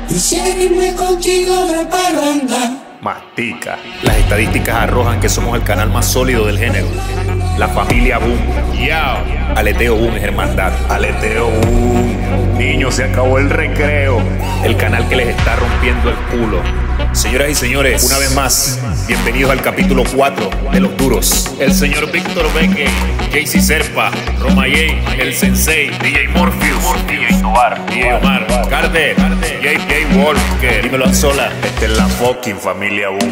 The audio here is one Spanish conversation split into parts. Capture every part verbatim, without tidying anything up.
Quisiera irme contigo de parranda. Mastica. Las estadísticas arrojan que somos el canal más sólido del género. La familia Boom. Yao. Aleteo Boom es hermandad. Aleteo Boom. Niños, se acabó el recreo. El canal que les está rompiendo el culo. Señoras y señores, una vez más, bienvenidos al capítulo cuatro de Los Duros. El señor Víctor Beque, J C Serpa, Roma J, el Sensei, D J Morpheus, D J Tobar, D J Omar, Carter, J J Walker, dímelo a sola. Esta es la fucking familia Boom.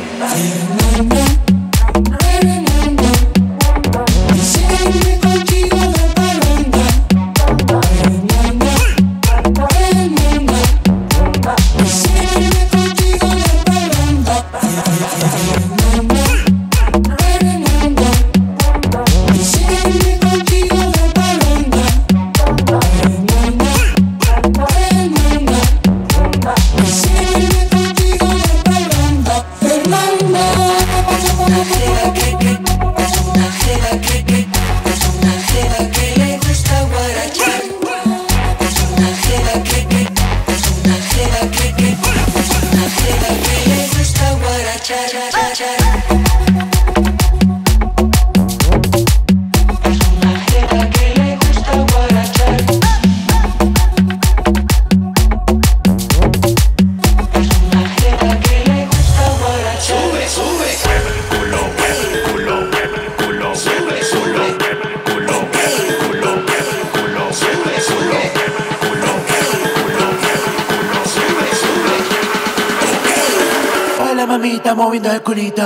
Mamita moviendo el culito.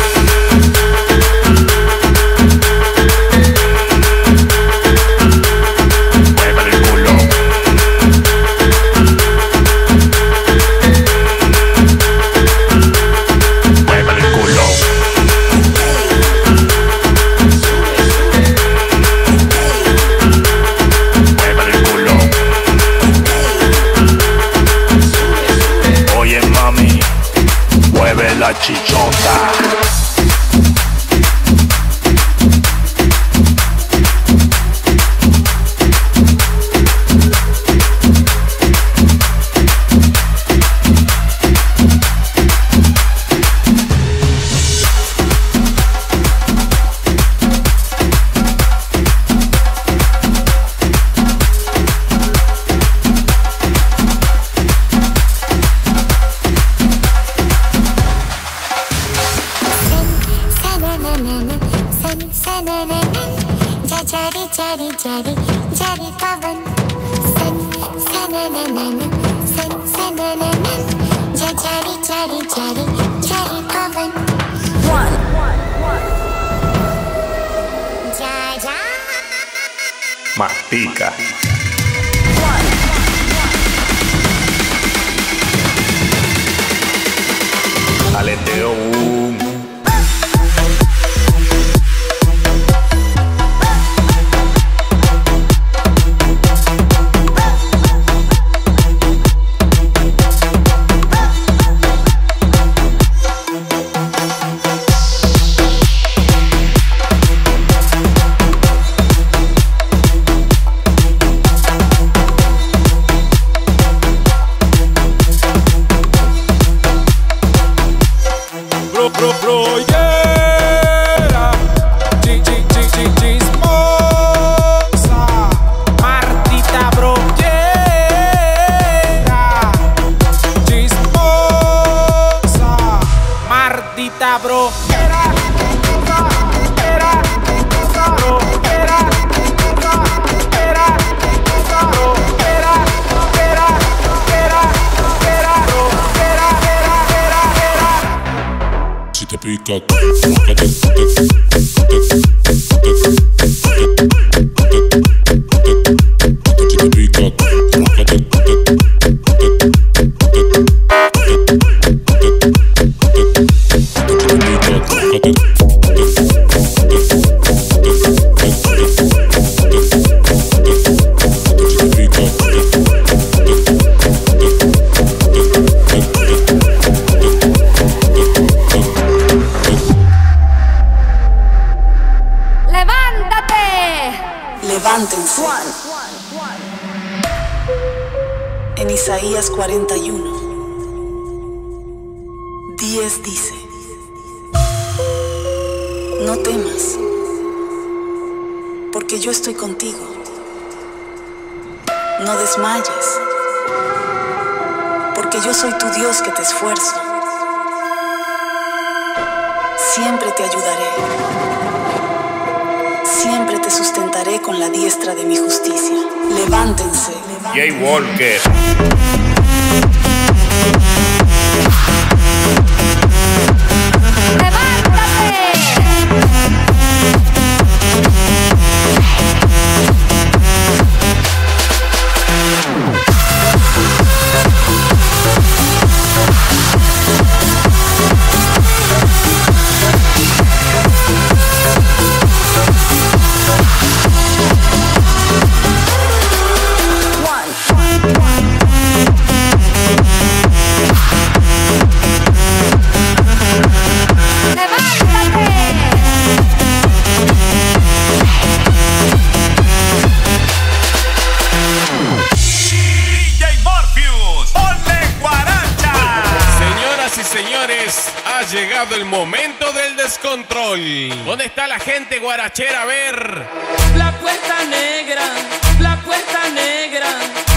Mueve el culo. Mueve el culo. Mueve el culo. Oye, mami, mueve la chichota. Mastica. Aleteo Boom. En Isaías cuarenta y uno diez dice: no temas, porque yo estoy contigo. No desmayes, porque yo soy tu Dios que te esfuerzo. Siempre te ayudaré. Siempre te sustentaré con la diestra de mi justicia. Levántense. Jay Walker. Ha llegado el momento del descontrol. ¿Dónde está la gente guarachera? A ver. La puerta negra, la puerta negra.